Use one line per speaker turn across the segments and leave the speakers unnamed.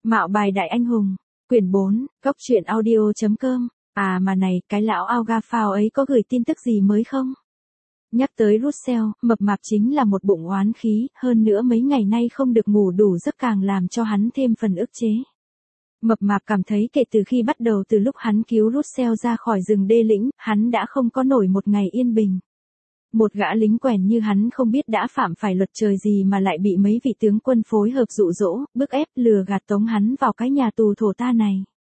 Mạo bài đại anh hùng, quyển 4, góc truyện audio.com. À mà này, cái lão Augafao ấy có gửi tin tức gì mới không? Nhắc tới Russell, mập mạp chính là một bụng oán khí, hơn nữa mấy ngày nay không được ngủ đủ giấc càng làm cho hắn thêm phần ức chế. Mập mạp cảm thấy kể từ khi bắt đầu từ lúc hắn cứu Russell ra khỏi rừng đê lĩnh, hắn đã không có nổi một ngày yên bình. Một gã lính quèn như hắn không biết đã phạm phải luật trời gì mà lại bị mấy vị tướng quân phối hợp dụ dỗ, bức ép lừa gạt tống hắn vào cái nhà tù thổ ta này.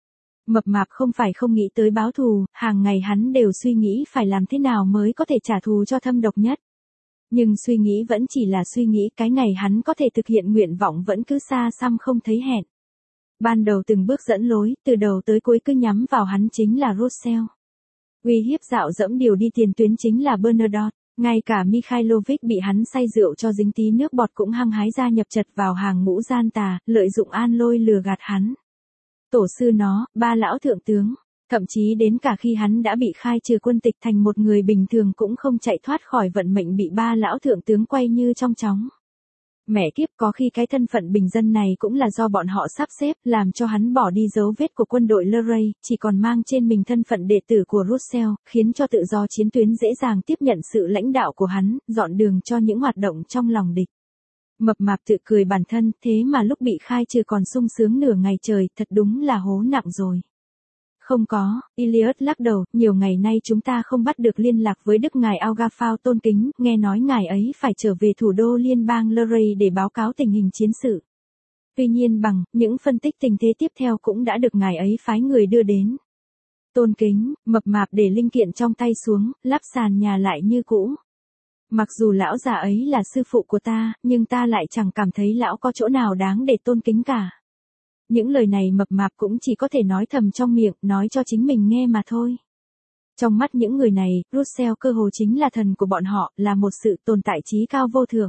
Mập mạp không phải không nghĩ tới báo thù, hàng ngày hắn đều suy nghĩ phải làm thế nào mới có thể trả thù cho thâm độc nhất. Nhưng suy nghĩ vẫn chỉ là suy nghĩ, cái ngày hắn có thể thực hiện nguyện vọng vẫn cứ xa xăm không thấy hẹn. Ban đầu từng bước dẫn lối, từ đầu tới cuối cứ nhắm vào hắn chính là Russell. Uy hiếp dạo dẫm điều đi tiền tuyến chính là Bernadotte. Ngay cả Mikhailovich bị hắn say rượu cho dính tí nước bọt cũng hăng hái gia nhập chật vào hàng ngũ gian tà, lợi dụng An Lôi lừa gạt hắn. Tổ sư nó, ba lão thượng tướng, thậm chí đến cả khi hắn đã bị khai trừ quân tịch thành một người bình thường cũng không chạy thoát khỏi vận mệnh bị ba lão thượng tướng quay như trong chóng. Mẹ kiếp, có khi cái thân phận bình dân này cũng là do bọn họ sắp xếp, làm cho hắn bỏ đi dấu vết của quân đội Luray, chỉ còn mang trên mình thân phận đệ tử của Russell, khiến cho tự do chiến tuyến dễ dàng tiếp nhận sự lãnh đạo của hắn, dọn đường cho những hoạt động trong lòng địch. Mập mạp tự cười bản thân, thế mà lúc bị khai trừ còn sung sướng nửa ngày trời, thật đúng là hố nặng rồi. Không có, Iliad lắc đầu, nhiều ngày nay chúng ta không bắt được liên lạc với Đức ngài Augafao tôn kính, nghe nói ngài ấy phải trở về thủ đô liên bang Luray để báo cáo tình hình chiến sự. Tuy nhiên bằng những phân tích tình thế tiếp theo cũng đã được ngài ấy phái người đưa đến. Tôn kính, mập mạp để linh kiện trong tay xuống, lắp sàn nhà lại như cũ. Mặc dù lão già ấy là sư phụ của ta, nhưng ta lại chẳng cảm thấy lão có chỗ nào đáng để tôn kính cả. Những lời này mập mạp cũng chỉ có thể nói thầm trong miệng, nói cho chính mình nghe mà thôi. Trong mắt những người này, Russell cơ hồ chính là thần của bọn họ, là một sự tồn tại trí cao vô thượng.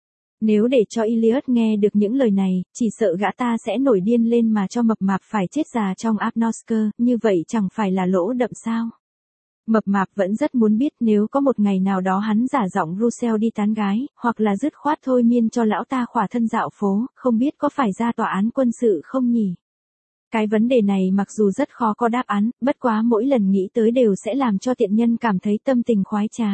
Nếu để cho Iliad nghe được những lời này, chỉ sợ gã ta sẽ nổi điên lên mà cho mập mạp phải chết già trong Agnosker, như vậy chẳng phải là lỗ đậm sao. Mập mạp vẫn rất muốn biết nếu có một ngày nào đó hắn giả giọng Russell đi tán gái, hoặc là dứt khoát thôi miên cho lão ta khỏa thân dạo phố, không biết có phải ra tòa án quân sự không nhỉ? Cái vấn đề này mặc dù rất khó có đáp án, bất quá mỗi lần nghĩ tới đều sẽ làm cho tiện nhân cảm thấy tâm tình khoái trá.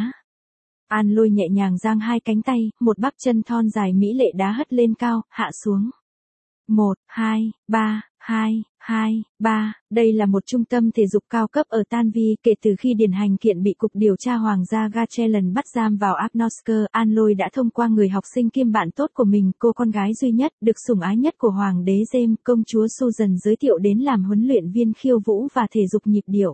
An Lôi nhẹ nhàng giang hai cánh tay, một bắp chân thon dài mỹ lệ đá hất lên cao, hạ xuống. 1, 2, 3, 2, 2, 3, đây là một trung tâm thể dục cao cấp ở Tanvi. Kể từ khi điền hành kiện bị Cục Điều tra Hoàng gia Gatchelan bắt giam vào Agnosker, An Lôi đã thông qua người học sinh kiêm bạn tốt của mình, cô con gái duy nhất, được sủng ái nhất của Hoàng đế James, công chúa Susan giới thiệu đến làm huấn luyện viên khiêu vũ và thể dục nhịp điệu.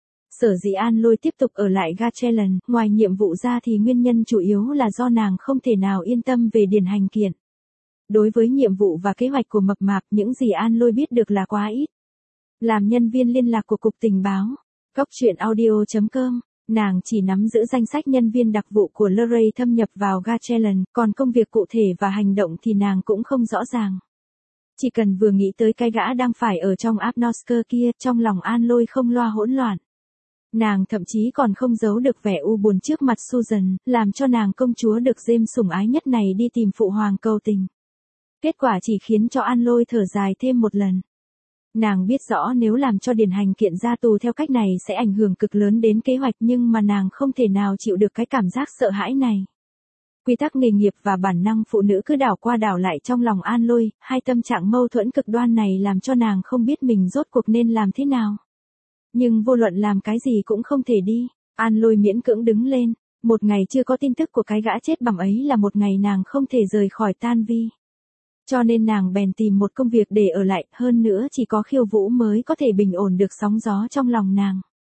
Sở dĩ An Lôi tiếp tục ở lại Gatchelan, ngoài nhiệm vụ ra thì nguyên nhân chủ yếu là do nàng không thể nào yên tâm về điền hành kiện. Đối với nhiệm vụ và kế hoạch của mập mạp, những gì An Lôi biết được là quá ít. Làm nhân viên liên lạc của Cục Tình báo, góc truyện audio.com, nàng chỉ nắm giữ danh sách nhân viên đặc vụ của Luray thâm nhập vào Gatchelan, còn công việc cụ thể và hành động thì nàng cũng không rõ ràng. Chỉ cần vừa nghĩ tới cái gã đang phải ở trong Agnosker kia, trong lòng An Lôi không loa hỗn loạn. Nàng thậm chí còn không giấu được vẻ u buồn trước mặt Susan, làm cho nàng công chúa được James sủng ái nhất này đi tìm phụ hoàng cầu tình. Kết quả chỉ khiến cho An Lôi thở dài thêm một lần. Nàng biết rõ nếu làm cho điền hành kiện ra tù theo cách này sẽ ảnh hưởng cực lớn đến kế hoạch, nhưng mà nàng không thể nào chịu được cái cảm giác sợ hãi này. Quy tắc nghề nghiệp và bản năng phụ nữ cứ đảo qua đảo lại trong lòng An Lôi, hai tâm trạng mâu thuẫn cực đoan này làm cho nàng không biết mình rốt cuộc nên làm thế nào. Nhưng vô luận làm cái gì cũng không thể đi. An Lôi miễn cưỡng đứng lên. Một ngày chưa có tin tức của cái gã chết bầm ấy là một ngày nàng không thể rời khỏi Tanvi. Cho nên nàng bèn tìm một công việc để ở lại, hơn nữa chỉ có khiêu vũ mới có thể bình ổn được sóng gió trong lòng nàng.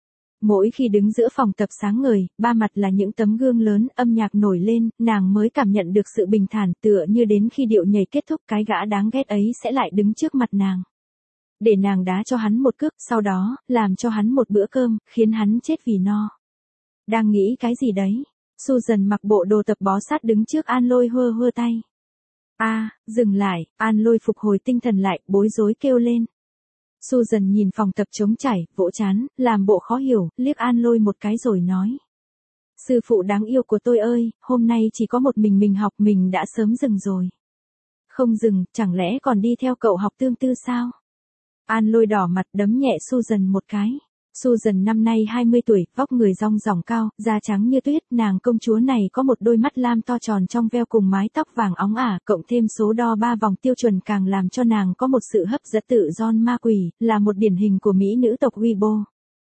Mỗi khi đứng giữa phòng tập sáng ngời, ba mặt là những tấm gương lớn, âm nhạc nổi lên, nàng mới cảm nhận được sự bình thản, tựa như đến khi điệu nhảy kết thúc cái gã đáng ghét ấy sẽ lại đứng trước mặt nàng. Để nàng đá cho hắn một cước, sau đó, làm cho hắn một bữa cơm, khiến hắn chết vì no. Đang nghĩ cái gì đấy? Susan mặc bộ đồ tập bó sát đứng trước An Lôi hơ hơ tay. Dừng lại, An Lôi phục hồi tinh thần lại, bối rối kêu lên. Susan nhìn phòng tập trống trải, vỗ trán, làm bộ khó hiểu, liếc An Lôi một cái rồi nói. Sư phụ đáng yêu của tôi ơi, hôm nay chỉ có một mình học, mình đã sớm dừng rồi. Không dừng, chẳng lẽ còn đi theo cậu học tương tư sao? An Lôi đỏ mặt đấm nhẹ Susan một cái. Susan năm nay 20 tuổi, vóc người rong ròng cao, da trắng như tuyết, nàng công chúa này có một đôi mắt lam to tròn trong veo cùng mái tóc vàng óng ả, cộng thêm số đo 3 vòng tiêu chuẩn càng làm cho nàng có một sự hấp dẫn tự John ma quỷ, là một điển hình của mỹ nữ tộc Weibo.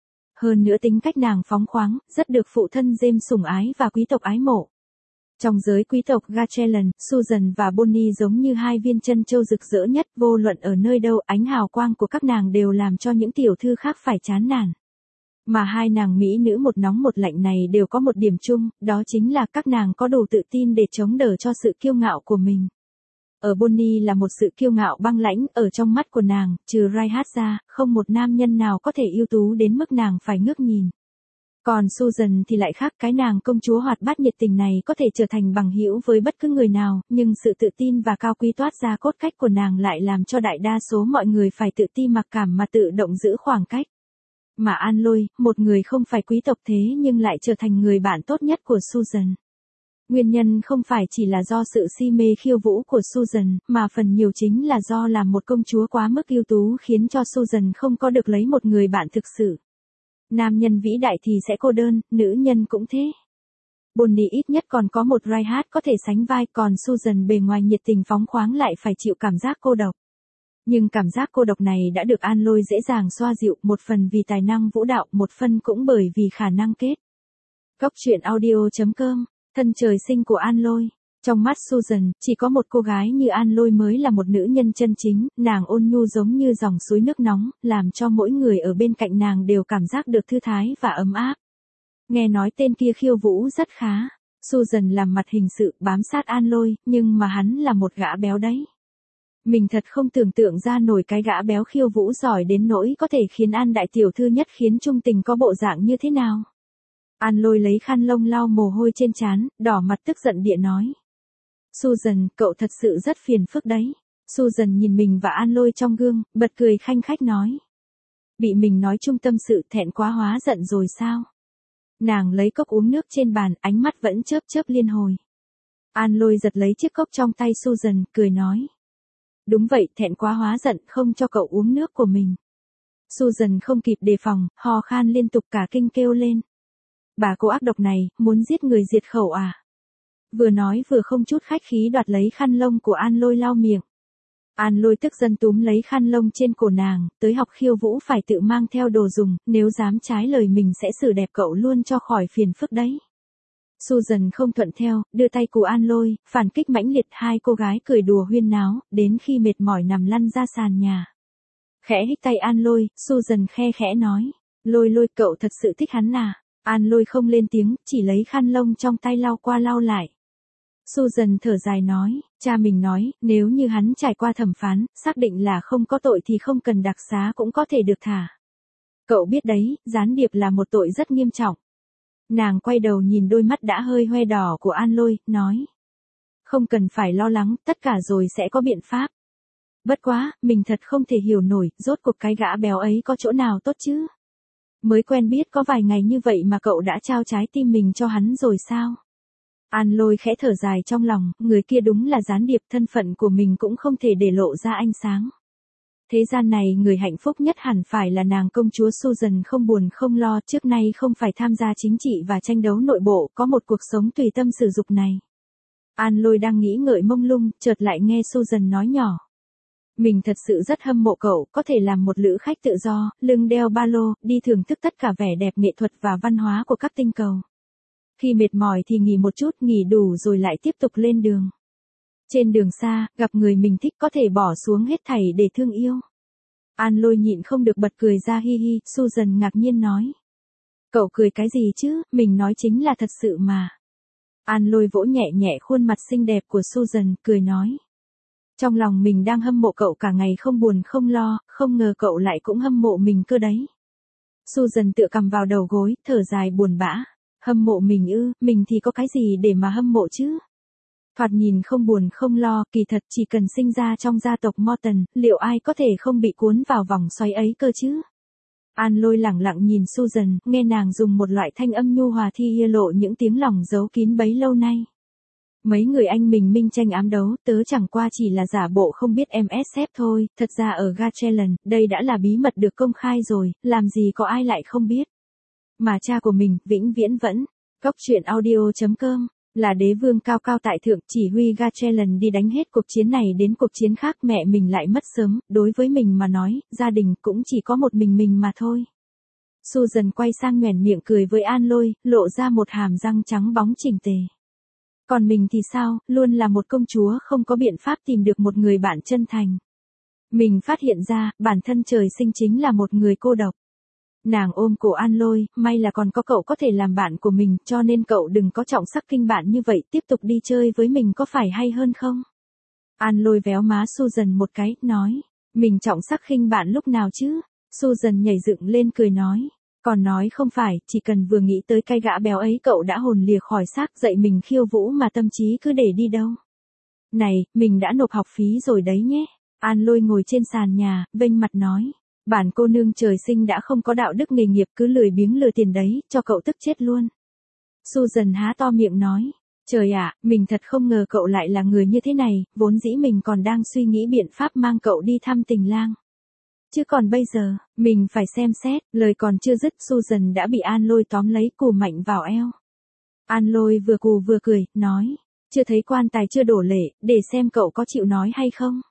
Hơn nữa tính cách nàng phóng khoáng, rất được phụ thân James sủng ái và quý tộc ái mộ. Trong giới quý tộc Gatchellan, Susan và Bonnie giống như hai viên chân châu rực rỡ nhất, vô luận ở nơi đâu, ánh hào quang của các nàng đều làm cho những tiểu thư khác phải chán nản. Mà hai nàng mỹ nữ một nóng một lạnh này đều có một điểm chung, đó chính là các nàng có đủ tự tin để chống đỡ cho sự kiêu ngạo của mình. Ở Bonnie là một sự kiêu ngạo băng lãnh, ở trong mắt của nàng, trừ Reinhard ra, không một nam nhân nào có thể ưu tú đến mức nàng phải ngước nhìn. Còn Susan thì lại khác, cái nàng công chúa hoạt bát nhiệt tình này có thể trở thành bằng hữu với bất cứ người nào, nhưng sự tự tin và cao quý toát ra cốt cách của nàng lại làm cho đại đa số mọi người phải tự ti mặc cảm mà tự động giữ khoảng cách. Mà An Lôi, một người không phải quý tộc thế nhưng lại trở thành người bạn tốt nhất của Susan. Nguyên nhân không phải chỉ là do sự si mê khiêu vũ của Susan, mà phần nhiều chính là do làm một công chúa quá mức ưu tú khiến cho Susan không có được lấy một người bạn thực sự. Nam nhân vĩ đại thì sẽ cô đơn, nữ nhân cũng thế. Bonnie ít nhất còn có một Reinhard có thể sánh vai, còn Susan bề ngoài nhiệt tình phóng khoáng lại phải chịu cảm giác cô độc. Nhưng cảm giác cô độc này đã được An Lôi dễ dàng xoa dịu, một phần vì tài năng vũ đạo, một phần cũng bởi vì khả năng kết. Góc truyện audio.com, thân trời sinh của An Lôi. Trong mắt Susan, chỉ có một cô gái như An Lôi mới là một nữ nhân chân chính, nàng ôn nhu giống như dòng suối nước nóng, làm cho mỗi người ở bên cạnh nàng đều cảm giác được thư thái và ấm áp. Nghe nói tên kia khiêu vũ rất khá. Susan làm mặt hình sự bám sát An Lôi, nhưng mà hắn là một gã béo đấy. Mình thật không tưởng tượng ra nổi cái gã béo khiêu vũ giỏi đến nỗi có thể khiến An đại tiểu thư nhất khiến trung tình có bộ dạng như thế nào. An Lôi lấy khăn lông lau mồ hôi trên trán, đỏ mặt tức giận địa nói. Susan, cậu thật sự rất phiền phức đấy. Susan nhìn mình và An Lôi trong gương, bật cười khanh khách nói. Bị mình nói chung tâm sự thẹn quá hóa giận rồi sao? Nàng lấy cốc uống nước trên bàn, ánh mắt vẫn chớp chớp liên hồi. An Lôi giật lấy chiếc cốc trong tay Susan, cười nói. Đúng vậy, thẹn quá hóa giận, không cho cậu uống nước của mình. Susan không kịp đề phòng, ho khan liên tục cả kinh kêu lên. Bà cô ác độc này, muốn giết người diệt khẩu à? Vừa nói vừa không chút khách khí đoạt lấy khăn lông của An Lôi lau miệng. An Lôi tức giận túm lấy khăn lông trên cổ nàng, tới học khiêu vũ phải tự mang theo đồ dùng, nếu dám trái lời mình sẽ xử đẹp cậu luôn cho khỏi phiền phức đấy. Susan không thuận theo, đưa tay của An Lôi, phản kích mãnh liệt, hai cô gái cười đùa huyên náo, đến khi mệt mỏi nằm lăn ra sàn nhà. Khẽ hít tay An Lôi, Susan khe khẽ nói, Lôi cậu thật sự thích hắn à? An Lôi không lên tiếng, chỉ lấy khăn lông trong tay lau qua lau lại. Susan thở dài nói, cha mình nói, nếu như hắn trải qua thẩm phán, xác định là không có tội thì không cần đặc xá cũng có thể được thả. Cậu biết đấy, gián điệp là một tội rất nghiêm trọng. Nàng quay đầu nhìn đôi mắt đã hơi hoe đỏ của An Lôi, nói. Không cần phải lo lắng, tất cả rồi sẽ có biện pháp. Bất quá, mình thật không thể hiểu nổi, rốt cuộc cái gã béo ấy có chỗ nào tốt chứ? Mới quen biết có vài ngày như vậy mà cậu đã trao trái tim mình cho hắn rồi sao? An Lôi khẽ thở dài trong lòng, người kia đúng là gián điệp, thân phận của mình cũng không thể để lộ ra ánh sáng. Thế gian này người hạnh phúc nhất hẳn phải là nàng công chúa Susan không buồn không lo, trước nay không phải tham gia chính trị và tranh đấu nội bộ, có một cuộc sống tùy tâm sử dục này. An Lôi đang nghĩ ngợi mông lung, chợt lại nghe Susan nói nhỏ. Mình thật sự rất hâm mộ cậu, có thể làm một lữ khách tự do, lưng đeo ba lô, đi thưởng thức tất cả vẻ đẹp nghệ thuật và văn hóa của các tinh cầu. Khi mệt mỏi thì nghỉ một chút, nghỉ đủ rồi lại tiếp tục lên đường. Trên đường xa, gặp người mình thích có thể bỏ xuống hết thảy để thương yêu. An Lôi nhịn không được bật cười ra hi hi, Susan ngạc nhiên nói. Cậu cười cái gì chứ, mình nói chính là thật sự mà. An Lôi vỗ nhẹ nhẹ khuôn mặt xinh đẹp của Susan, cười nói. Trong lòng mình đang hâm mộ cậu cả ngày không buồn không lo, không ngờ cậu lại cũng hâm mộ mình cơ đấy. Susan tựa cầm vào đầu gối, thở dài buồn bã. Hâm mộ mình ư, mình thì có cái gì để mà hâm mộ chứ? Thoạt nhìn không buồn không lo, kỳ thật chỉ cần sinh ra trong gia tộc Morton, liệu ai có thể không bị cuốn vào vòng xoáy ấy cơ chứ? An Lôi lẳng lặng nhìn Susan, nghe nàng dùng một loại thanh âm nhu hòa thi lộ những tiếng lòng giấu kín bấy lâu nay. Mấy người anh mình minh tranh ám đấu, tớ chẳng qua chỉ là giả bộ không biết MSF thôi, thật ra ở Gatchaland, đây đã là bí mật được công khai rồi, làm gì có ai lại không biết. Mà cha của mình, vĩnh viễn vẫn, Cóc truyện audio.com, là đế vương cao cao tại thượng, chỉ huy Gatchaland đi đánh hết cuộc chiến này đến cuộc chiến khác, mẹ mình lại mất sớm, đối với mình mà nói, gia đình cũng chỉ có một mình mà thôi. Susan quay sang nhoẻn miệng cười với An Lôi, lộ ra một hàm răng trắng bóng chỉnh tề. Còn mình thì sao, luôn là một công chúa không có biện pháp tìm được một người bạn chân thành. Mình phát hiện ra, bản thân trời sinh chính là một người cô độc. Nàng ôm cổ An Lôi, may là còn có cậu có thể làm bạn của mình, cho nên cậu đừng có trọng sắc khinh bạn như vậy, tiếp tục đi chơi với mình có phải hay hơn không? An Lôi véo má Susan một cái, nói, mình trọng sắc khinh bạn lúc nào chứ? Susan nhảy dựng lên cười nói, còn nói không phải, chỉ cần vừa nghĩ tới cái gã béo ấy cậu đã hồn lìa khỏi xác, dạy mình khiêu vũ mà tâm trí cứ để đi đâu. Này, mình đã nộp học phí rồi đấy nhé. An Lôi ngồi trên sàn nhà, vênh mặt nói, bản cô nương trời sinh đã không có đạo đức nghề nghiệp, cứ lười biếng lừa tiền đấy, cho cậu tức chết luôn. Susan há to miệng nói, trời ạ, mình thật không ngờ cậu lại là người như thế này, vốn dĩ mình còn đang suy nghĩ biện pháp mang cậu đi thăm tình lang. Chứ còn bây giờ, mình phải xem xét, lời còn chưa dứt Susan đã bị An Lôi tóm lấy cù mạnh vào eo. An Lôi vừa cù vừa cười, nói, chưa thấy quan tài chưa đổ lệ, để xem cậu có chịu nói hay không.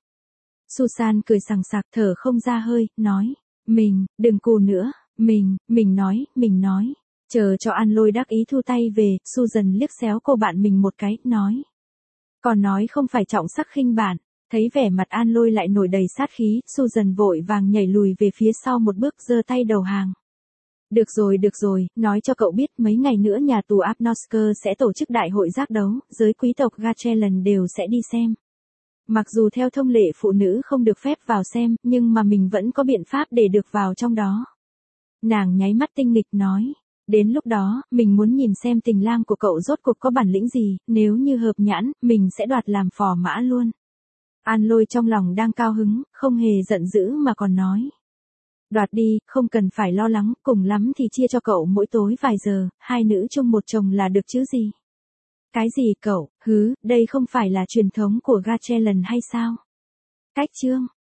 Susan cười sằng sặc thở không ra hơi, nói, đừng cù nữa, mình nói. Chờ cho An Lôi đắc ý thu tay về, Susan liếc xéo cô bạn mình một cái, nói. Còn nói không phải trọng sắc khinh bạn. Thấy vẻ mặt An Lôi lại nổi đầy sát khí, Susan vội vàng nhảy lùi về phía sau một bước, giơ tay đầu hàng. Được rồi, nói cho cậu biết mấy ngày nữa nhà tù Apnosker sẽ tổ chức đại hội giác đấu, giới quý tộc Gatchaland đều sẽ đi xem. Mặc dù theo thông lệ phụ nữ không được phép vào xem, nhưng mà mình vẫn có biện pháp để được vào trong đó. Nàng nháy mắt tinh nghịch nói. Đến lúc đó, mình muốn nhìn xem tình lang của cậu rốt cuộc có bản lĩnh gì, nếu như hợp nhãn, mình sẽ đoạt làm phò mã luôn. An Lôi trong lòng đang cao hứng, không hề giận dữ mà còn nói. Đoạt đi, không cần phải lo lắng, cùng lắm thì chia cho cậu mỗi tối vài giờ, hai nữ chung một chồng là được chứ gì. Cái gì cậu, đây không phải là truyền thống của Gatchaland hay sao? Cách chương.